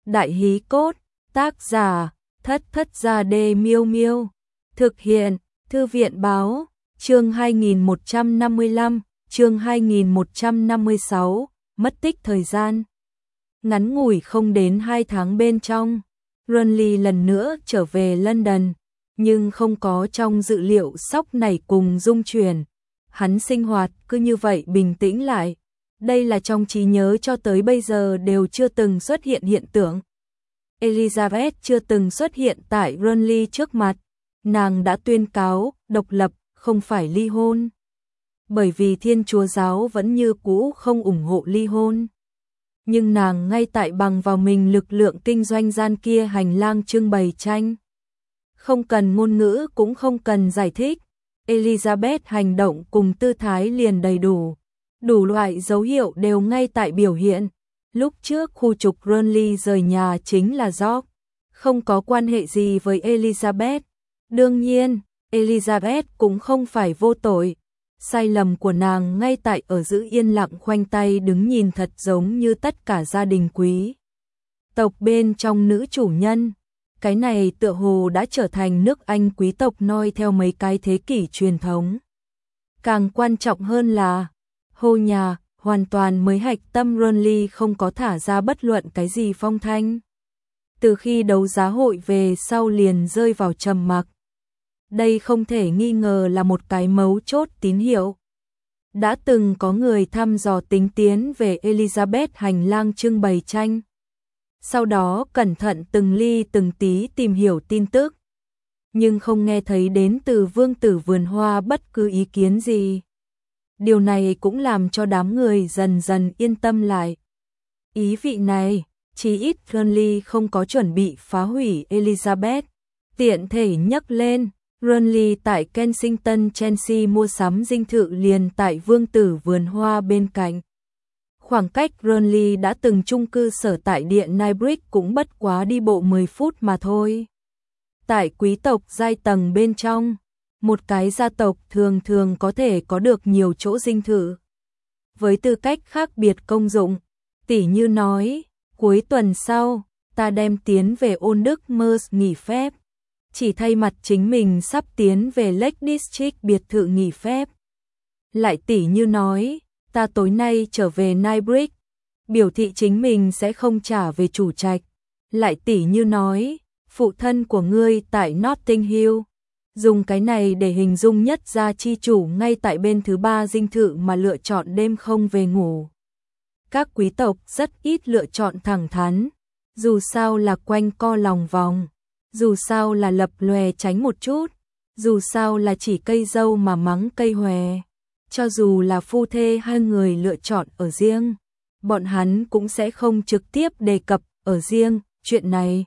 Đại hí cốt, tác giả, Thất Thất Gia Đê Miêu Miêu. Thực hiện, Thư viện báo, chương 2155, chương 2156, mất tích thời gian. Ngắn ngủi không đến 2 tháng bên trong, Runly lần nữa trở về London, nhưng không có trong dự liệu sốc này cùng dung chuyển. Hắn sinh hoạt cứ như vậy bình tĩnh lại. Đây là trong trí nhớ cho tới bây giờ đều chưa từng xuất hiện hiện tượng. Elizabeth chưa từng xuất hiện tại Runly trước mặt. Nàng đã tuyên cáo độc lập, không phải ly hôn. Bởi vì Thiên Chúa giáo vẫn như cũ không ủng hộ ly hôn. Nhưng nàng ngay tại bằng vào mình lực lượng kinh doanh gian kia hành lang trưng bày tranh. Không cần ngôn ngữ cũng không cần giải thích. Elizabeth hành động cùng tư thái liền đầy đủ. Đủ loại dấu hiệu đều ngay tại biểu hiện. Lúc trước khu trục Runly rời nhà chính là George. Không có quan hệ gì với Elizabeth. Đương nhiên, Elizabeth cũng không phải vô tội. Sai lầm của nàng ngay tại ở giữ yên lặng khoanh tay đứng nhìn thật giống như tất cả gia đình quý tộc bên trong nữ chủ nhân. Cái này tựa hồ đã trở thành nước Anh quý tộc noi theo mấy cái thế kỷ truyền thống. Càng quan trọng hơn là, hô nhà, hoàn toàn mới hạch tâm Runly không có thả ra bất luận cái gì phong thanh. Từ khi đấu giá hội về sau liền rơi vào trầm mặc. Đây không thể nghi ngờ là một cái mấu chốt tín hiệu. Đã từng có người thăm dò tính tiến về Elizabeth hành lang trưng bày tranh. Sau đó cẩn thận từng ly từng tí tìm hiểu tin tức. Nhưng không nghe thấy đến từ vương tử vườn hoa bất cứ ý kiến gì. Điều này cũng làm cho đám người dần dần yên tâm lại. Ý vị này, chí ít Runly không có chuẩn bị phá hủy Elizabeth. Tiện thể nhắc lên, Runly tại Kensington Chelsea mua sắm dinh thự liền tại vương tử vườn hoa bên cạnh. Khoảng cách Runly đã từng chung cư sở tại điện Knightsbridge cũng bất quá đi bộ 10 phút mà thôi. Tại quý tộc giai tầng bên trong, một cái gia tộc thường thường có thể có được nhiều chỗ dinh thự. Với tư cách khác biệt công dụng, tỉ như nói, cuối tuần sau, ta đem tiến về Ôn Đức Mers nghỉ phép. Chỉ thay mặt chính mình sắp tiến về Lake District biệt thự nghỉ phép. Lại tỉ như nói, ta tối nay trở về Knightsbridge, biểu thị chính mình sẽ không trả về chủ trạch. Lại tỉ như nói, phụ thân của ngươi tại Notting Hill. Dùng cái này để hình dung nhất gia chi chủ ngay tại bên thứ ba dinh thự mà lựa chọn đêm không về ngủ. Các quý tộc rất ít lựa chọn thẳng thắn, dù sao là quanh co lòng vòng, dù sao là lập lòe tránh một chút, dù sao là chỉ cây dâu mà mắng cây hòe. Cho dù là phu thê hai người lựa chọn ở riêng, bọn hắn cũng sẽ không trực tiếp đề cập ở riêng chuyện này,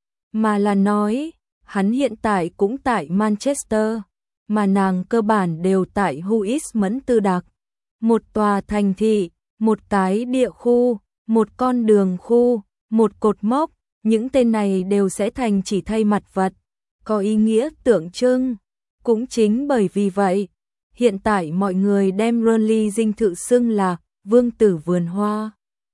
mà là nói, hắn hiện tại cũng tại Manchester, mà nàng cơ bản đều tại Westminster Đặc. Một tòa thành thị, một cái địa khu, một con đường khu, một cột mốc, những tên này đều sẽ thành chỉ thay mặt vật, có ý nghĩa tượng trưng. Cũng chính bởi vì vậy, hiện tại mọi người đem Runly dinh thự xưng là vương tử vườn hoa.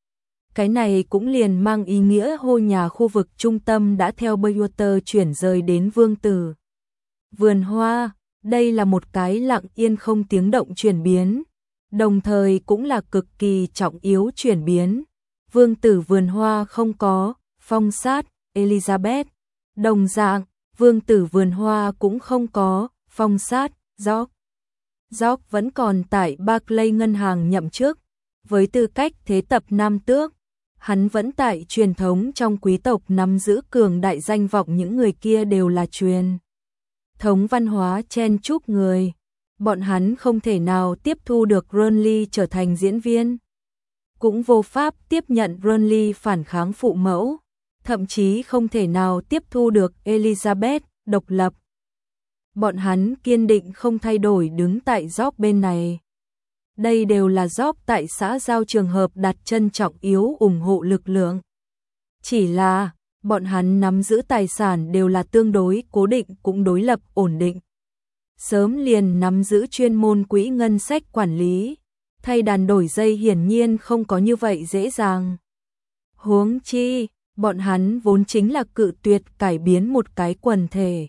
Cái này cũng liền mang ý nghĩa hô nhà khu vực trung tâm đã theo Bayswater chuyển rời đến vương tử vườn hoa. Đây là một cái lặng yên không tiếng động chuyển biến, đồng thời cũng là cực kỳ trọng yếu chuyển biến. Vương tử vườn hoa không có phong sát Elizabeth, đồng dạng, vương tử vườn hoa cũng không có phong sát George. George vẫn còn tại Barclays ngân hàng nhậm chức, với tư cách thế tập nam tước. Hắn vẫn tại truyền thống trong quý tộc nắm giữ cường đại danh vọng, những người kia đều là truyền thống văn hóa chen chúc người. Bọn hắn không thể nào tiếp thu được Runly trở thành diễn viên, cũng vô pháp tiếp nhận Runly phản kháng phụ mẫu, thậm chí không thể nào tiếp thu được Elizabeth độc lập. Bọn hắn kiên định không thay đổi đứng tại George bên này. Đây đều là George tại xã giao trường hợp đặt chân trọng yếu ủng hộ lực lượng. Chỉ là, bọn hắn nắm giữ tài sản đều là tương đối cố định cũng đối lập ổn định. Sớm liền nắm giữ chuyên môn quỹ ngân sách quản lý, thay đàn đổi dây hiển nhiên không có như vậy dễ dàng. Huống chi, bọn hắn vốn chính là cự tuyệt cải biến một cái quần thể.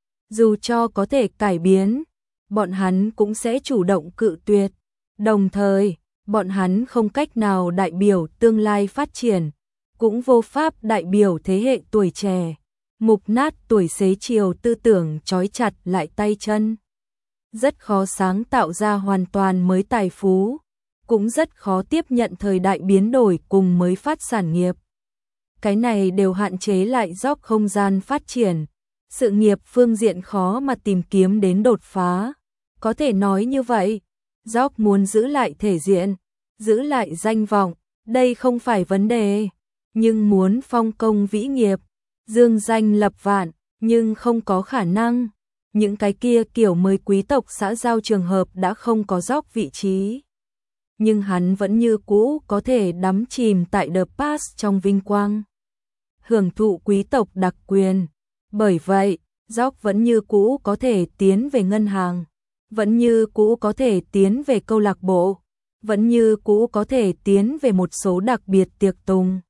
Dù cho có thể cải biến, bọn hắn cũng sẽ chủ động cự tuyệt. Đồng thời, bọn hắn không cách nào đại biểu tương lai phát triển, cũng vô pháp đại biểu thế hệ tuổi trẻ. Mục nát tuổi xế chiều tư tưởng trói chặt lại tay chân. Rất khó sáng tạo ra hoàn toàn mới tài phú, cũng rất khó tiếp nhận thời đại biến đổi cùng mới phát sản nghiệp. Cái này đều hạn chế lại dốc không gian phát triển, sự nghiệp phương diện khó mà tìm kiếm đến đột phá. Có thể nói như vậy, dốc muốn giữ lại thể diện, giữ lại danh vọng, đây không phải vấn đề, nhưng muốn phong công vĩ nghiệp, dương danh lập vạn, nhưng không có khả năng. Những cái kia kiểu mới quý tộc xã giao trường hợp đã không có dốc vị trí. Nhưng hắn vẫn như cũ có thể đắm chìm tại The Past trong vinh quang, hưởng thụ quý tộc đặc quyền. Bởi vậy, dốc vẫn như cũ có thể tiến về ngân hàng, vẫn như cũ có thể tiến về câu lạc bộ, vẫn như cũ có thể tiến về một số đặc biệt tiệc tùng,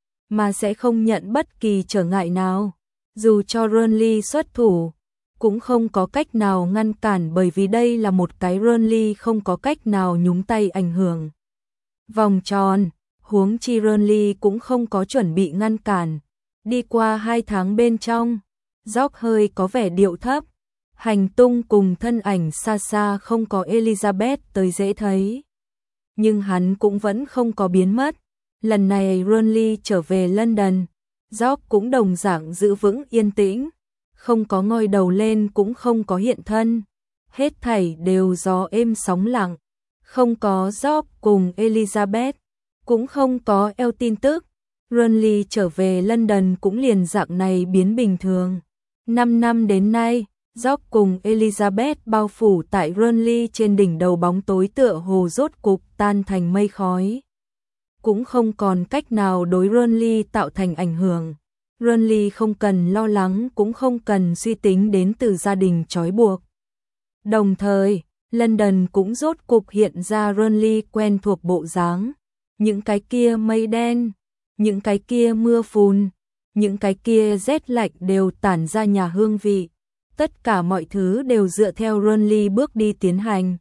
mà sẽ không nhận bất kỳ trở ngại nào. Dù cho Burnley xuất thủ, cũng không có cách nào ngăn cản, bởi vì đây là một cái Burnley không có cách nào nhúng tay ảnh hưởng. Vòng tròn, huống chi Burnley cũng không có chuẩn bị ngăn cản. Đi qua 2 tháng bên trong, Jock hơi có vẻ điệu thấp, hành tung cùng thân ảnh xa xa không có Elizabeth tới dễ thấy. Nhưng hắn cũng vẫn không có biến mất. Lần này Burnley trở về London, Jock cũng đồng dạng giữ vững yên tĩnh, không có ngoi đầu lên cũng không có hiện thân. Hết thảy đều gió êm sóng lặng, không có Jock cùng Elizabeth, cũng không có El tin tức. Burnley trở về London cũng liền dạng này biến bình thường. 5 năm đến nay, Jock cùng Elizabeth bao phủ tại Burnley trên đỉnh đầu bóng tối tựa hồ rốt cục tan thành mây khói. Cũng không còn cách nào đối Burnley tạo thành ảnh hưởng. Burnley không cần lo lắng, cũng không cần suy tính đến từ gia đình trói buộc. Đồng thời, London cũng rốt cục hiện ra Burnley quen thuộc bộ dáng. Những cái kia mây đen, những cái kia mưa phùn, những cái kia rét lạnh đều tản ra nhà hương vị. Tất cả mọi thứ đều dựa theo Burnley bước đi tiến hành.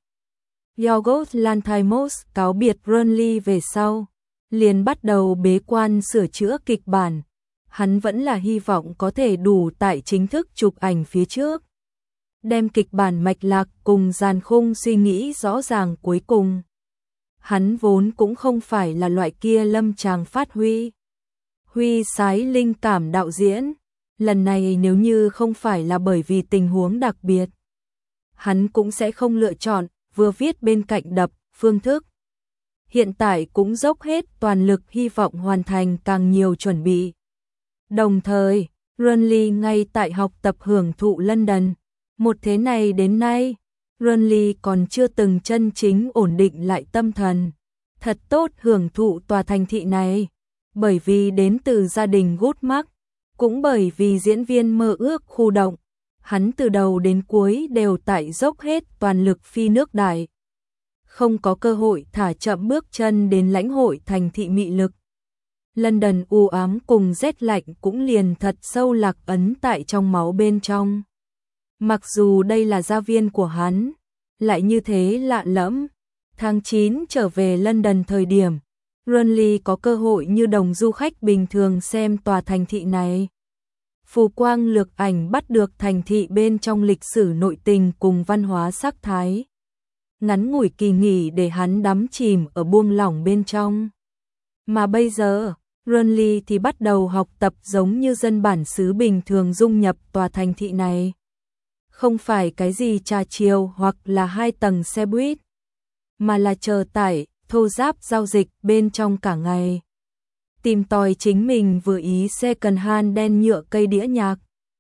Yorgos Lanthimos cáo biệt Burnley về sau, liền bắt đầu bế quan sửa chữa kịch bản. Hắn vẫn là hy vọng có thể đủ tại chính thức chụp ảnh phía trước, đem kịch bản mạch lạc cùng dàn khung suy nghĩ rõ ràng cuối cùng. Hắn vốn cũng không phải là loại kia lâm tràng phát huy sái linh cảm đạo diễn. Lần này nếu như không phải là bởi vì tình huống đặc biệt, hắn cũng sẽ không lựa chọn vừa viết bên cạnh đập phương thức. Hiện tại cũng dốc hết toàn lực hy vọng hoàn thành càng nhiều chuẩn bị. Đồng thời, Burnley ngay tại học tập hưởng thụ London. Một thế này đến nay, Burnley còn chưa từng chân chính ổn định lại tâm thần, thật tốt hưởng thụ tòa thành thị này. Bởi vì đến từ gia đình Goodmark, cũng bởi vì diễn viên mơ ước khu động, hắn từ đầu đến cuối đều tại dốc hết toàn lực phi nước đại. Không có cơ hội thả chậm bước chân đến lãnh hội thành thị mị lực. London u ám cùng rét lạnh cũng liền thật sâu lạc ấn tại trong máu bên trong. Mặc dù đây là gia viên của hắn, lại như thế lạ lẫm. Tháng 9 trở về London thời điểm, Burnley có cơ hội như đồng du khách bình thường xem tòa thành thị này. Phù quang lược ảnh bắt được thành thị bên trong lịch sử nội tình cùng văn hóa sắc thái. Ngắn ngủi kỳ nghỉ để hắn đắm chìm ở buông lỏng bên trong. Mà bây giờ, Burnley thì bắt đầu học tập giống như dân bản xứ bình thường dung nhập tòa thành thị này. Không phải cái gì trà chiều hoặc là 2 tầng xe buýt, mà là chờ tải, thô ráp giao dịch bên trong cả ngày. Tìm tòi chính mình vừa ý second hand đen nhựa cây đĩa nhạc.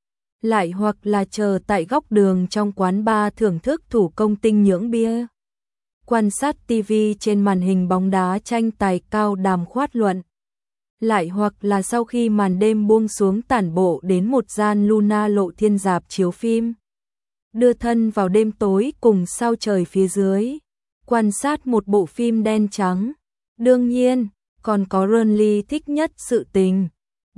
Lại hoặc là chờ tại góc đường trong quán bar thưởng thức thủ công tinh nhưỡng bia. Quan sát TV trên màn hình bóng đá tranh tài cao đàm khoát luận. Lại hoặc là sau khi màn đêm buông xuống tản bộ đến một gian Luna Lộ Thiên rạp chiếu phim. Đưa thân vào đêm tối cùng sao trời phía dưới. Quan sát một bộ phim đen trắng. Đương nhiên, còn có Burnley thích nhất sự tình.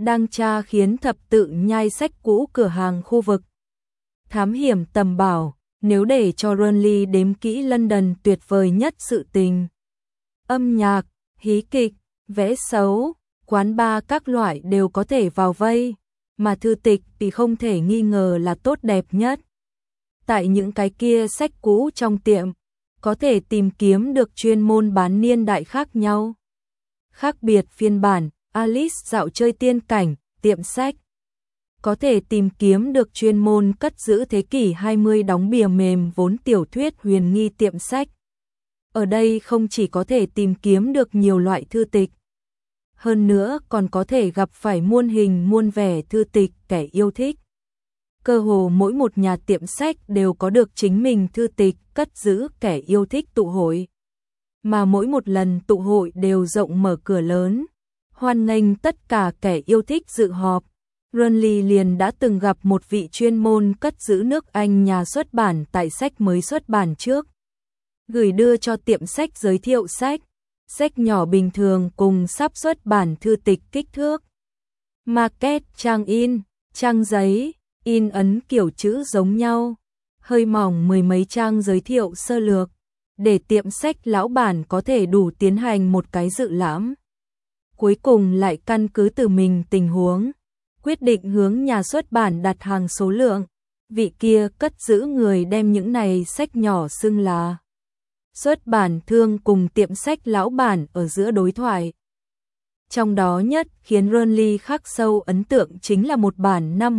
đang tra khiến thập tự nhai sách cũ cửa hàng khu vực thám hiểm tầm bảo, nếu để cho Burnley đếm kỹ London tuyệt vời nhất sự tình. Âm nhạc, hí kịch, vẽ xấu, quán bar các loại đều có thể vào vây, mà thư tịch thì không thể nghi ngờ là tốt đẹp nhất. Tại những cái kia sách cũ trong tiệm, có thể tìm kiếm được chuyên môn bán niên đại khác nhau. Khác biệt phiên bản, Alice dạo chơi tiên cảnh, tiệm sách. Có thể tìm kiếm được chuyên môn cất giữ thế kỷ 20 đóng bìa mềm vốn tiểu thuyết huyền nghi tiệm sách. Ở đây không chỉ có thể tìm kiếm được nhiều loại thư tịch, hơn nữa còn có thể gặp phải muôn hình muôn vẻ thư tịch kẻ yêu thích. Cơ hồ mỗi một nhà tiệm sách đều có được chính mình thư tịch cất giữ kẻ yêu thích tụ hội. Mà mỗi một lần tụ hội đều rộng mở cửa lớn, hoan nghênh tất cả kẻ yêu thích dự họp. Burnley liền đã từng gặp một vị chuyên môn cất giữ nước Anh nhà xuất bản tại sách mới xuất bản trước. Gửi đưa cho tiệm sách giới thiệu sách nhỏ bình thường cùng sắp xuất bản thư tịch kích thước. Market, trang in, trang giấy, in ấn kiểu chữ giống nhau, hơi mỏng mười mấy trang giới thiệu sơ lược, để tiệm sách lão bản có thể đủ tiến hành một cái dự lãm. Cuối cùng lại căn cứ từ mình tình huống, quyết định hướng nhà xuất bản đặt hàng số lượng. Vị kia cất giữ người đem những này sách nhỏ xưng là xuất bản thương cùng tiệm sách lão bản ở giữa đối thoại. Trong đó nhất khiến Burnley khắc sâu ấn tượng chính là một bản năm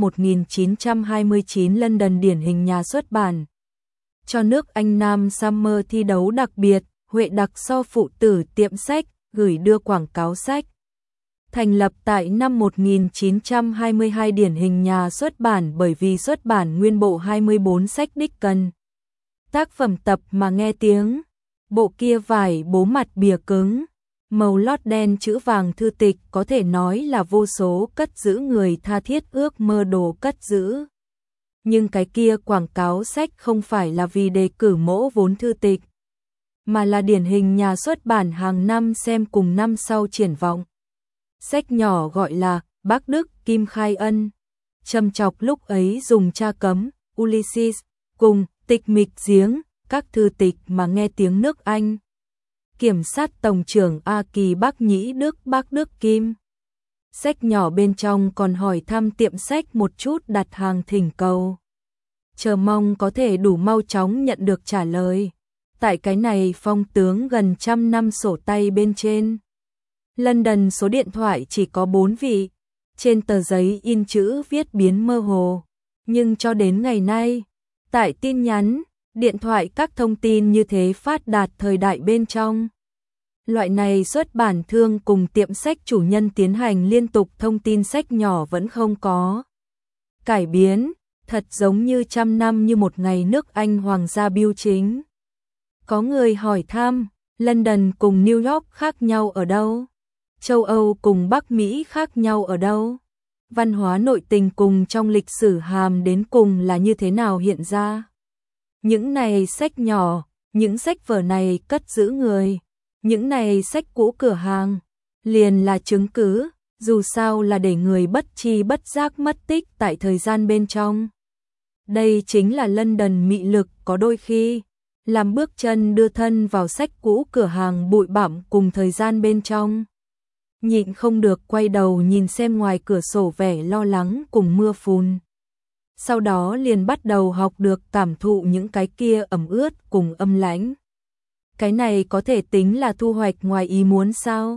1929 London điển hình nhà xuất bản. Cho nước Anh Nam Summer thi đấu đặc biệt, Huệ đặc so phụ tử tiệm sách, gửi đưa quảng cáo sách. Thành lập tại năm 1922 điển hình nhà xuất bản bởi vì xuất bản nguyên bộ 24 sách Dickens. Tác phẩm tập mà nghe tiếng, bộ kia vải bố mặt bìa cứng, màu lót đen chữ vàng thư tịch có thể nói là vô số cất giữ người tha thiết ước mơ đồ cất giữ. Nhưng cái kia quảng cáo sách không phải là vì đề cử mẫu vốn thư tịch, mà là điển hình nhà xuất bản hàng năm xem cùng năm sau triển vọng. Sách nhỏ gọi là Bác Đức Kim Khai Ân, châm chọc lúc ấy dùng tra cấm, Ulysses, cùng Tịch Mịch Giếng, các thư tịch mà nghe tiếng nước Anh. Kiểm sát tổng trưởng A Kỳ Bác Nhĩ Đức Bác Đức Kim. Sách nhỏ bên trong còn hỏi thăm tiệm sách một chút đặt hàng thỉnh cầu. Chờ mong có thể đủ mau chóng nhận được trả lời. Tại cái này phong tướng gần 100 năm sổ tay bên trên. London số điện thoại chỉ có 4 vị. Trên tờ giấy in chữ viết biến mơ hồ. Nhưng cho đến ngày nay, tại tin nhắn, điện thoại các thông tin như thế phát đạt thời đại bên trong. Loại này xuất bản thương cùng tiệm sách chủ nhân tiến hành liên tục thông tin sách nhỏ vẫn không có cải biến, thật giống như 100 năm như một ngày nước Anh hoàng gia biêu chính. Có người hỏi thăm, London cùng New York khác nhau ở đâu? Châu Âu cùng Bắc Mỹ khác nhau ở đâu? Văn hóa nội tình cùng trong lịch sử hàm đến cùng là như thế nào hiện ra? Những này sách nhỏ, những sách vở này cất giữ người, những này sách cũ cửa hàng, liền là chứng cứ, dù sao là để người bất tri bất giác mất tích tại thời gian bên trong. Đây chính là London mị lực, có đôi khi làm bước chân đưa thân vào sách cũ cửa hàng bụi bặm cùng thời gian bên trong. Nhịn không được quay đầu nhìn xem ngoài cửa sổ vẻ lo lắng cùng mưa phùn. Sau đó liền bắt đầu học được cảm thụ những cái kia ẩm ướt cùng âm lãnh. Cái này có thể tính là thu hoạch ngoài ý muốn sao?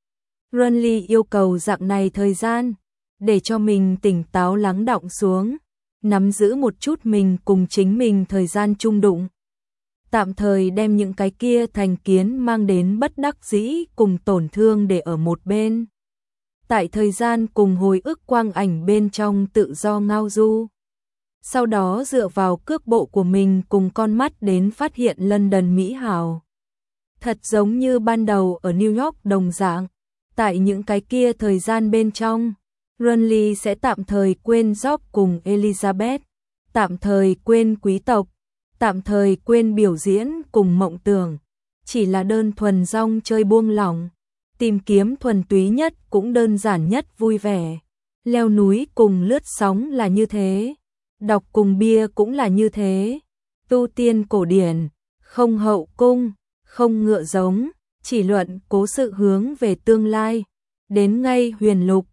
Burnley yêu cầu dạng này thời gian, để cho mình tỉnh táo lắng đọng xuống, nắm giữ một chút mình cùng chính mình thời gian chung đụng. Tạm thời đem những cái kia thành kiến mang đến bất đắc dĩ cùng tổn thương để ở một bên. Tại thời gian cùng hồi ức quang ảnh bên trong tự do ngao du. Sau đó dựa vào cước bộ của mình cùng con mắt đến phát hiện London mỹ hào. Thật giống như ban đầu ở New York đồng dạng. Tại những cái kia thời gian bên trong, Burnley sẽ tạm thời quên Job cùng Elizabeth, tạm thời quên quý tộc, tạm thời quên biểu diễn cùng mộng tưởng, chỉ là đơn thuần rong chơi buông lỏng, tìm kiếm thuần túy nhất cũng đơn giản nhất vui vẻ. Leo núi cùng lướt sóng là như thế, đọc cùng bia cũng là như thế. Tu tiên cổ điển, không hậu cung, không ngựa giống, chỉ luận cố sự hướng về tương lai. Đến ngay huyền lục,